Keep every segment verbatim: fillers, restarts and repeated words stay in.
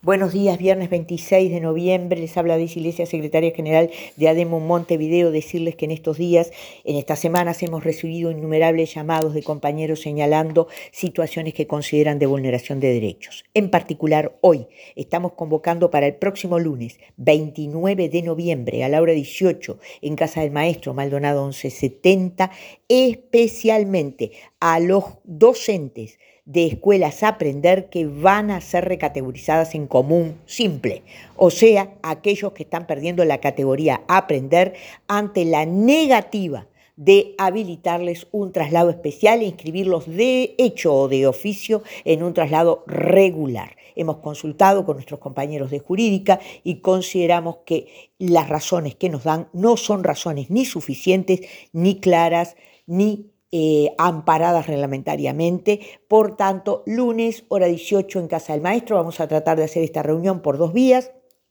Buenos días, viernes veintiséis de noviembre, les habla Daisy Iglesias, secretaria general de ADEMU Montevideo. Decirles que en estos días, en estas semanas, hemos recibido innumerables llamados de compañeros señalando situaciones que consideran de vulneración de derechos. En particular, hoy estamos convocando para el próximo lunes, veintinueve de noviembre, a la hora dieciocho, en Casa del Maestro, Maldonado once setenta, especialmente a los docentes de escuelas Aprender que van a ser recategorizadas en común simple, o sea, aquellos que están perdiendo la categoría Aprender ante la negativa de habilitarles un traslado especial e inscribirlos de hecho o de oficio en un traslado regular. Hemos consultado con nuestros compañeros de jurídica y consideramos que las razones que nos dan no son razones ni suficientes, ni claras, ni Eh, amparadas reglamentariamente. Por tanto, lunes, hora dieciocho, en Casa del Maestro, vamos a tratar de hacer esta reunión por dos vías,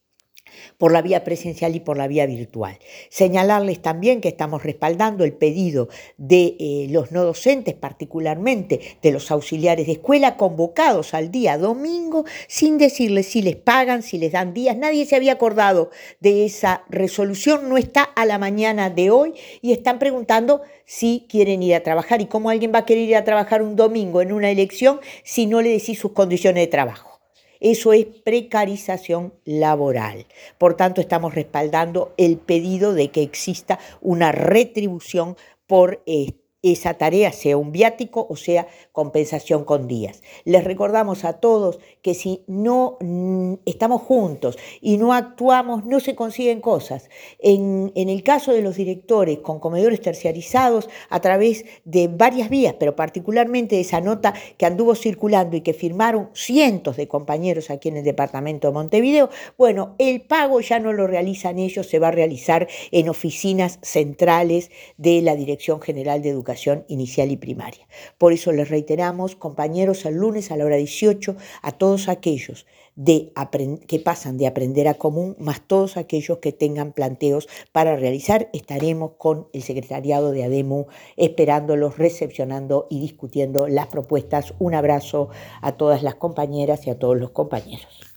por la vía presencial y por la vía virtual. Señalarles también que estamos respaldando el pedido de eh, los no docentes, particularmente de los auxiliares de escuela, convocados al día domingo, sin decirles si les pagan, si les dan días. Nadie se había acordado de esa resolución, no está a la mañana de hoy, y están preguntando si quieren ir a trabajar. ¿Y cómo alguien va a querer ir a trabajar un domingo en una elección si no le decís sus condiciones de trabajo? Eso es precarización laboral. Por tanto, estamos respaldando el pedido de que exista una retribución por eh, esa tarea, sea un viático o sea compensación con días. Les recordamos a todos que si no mm, estamos juntos y no actuamos, no se consiguen cosas. En, en el caso de los directores con comedores terciarizados, a través de varias vías, pero particularmente de esa nota que anduvo circulando y que firmaron cientos de compañeros aquí en el departamento de Montevideo, bueno, el pago ya no lo realizan ellos, se va a realizar en oficinas centrales de la Dirección General de Educación Inicial y Primaria. Por eso les reiteramos, compañeros, el lunes a la hora dieciocho, a todos aquellos de que pasan de Aprender a Común, más todos aquellos que tengan planteos para realizar, estaremos con el secretariado de ADEMU esperándolos, recepcionando y discutiendo las propuestas. Un abrazo a todas las compañeras y a todos los compañeros.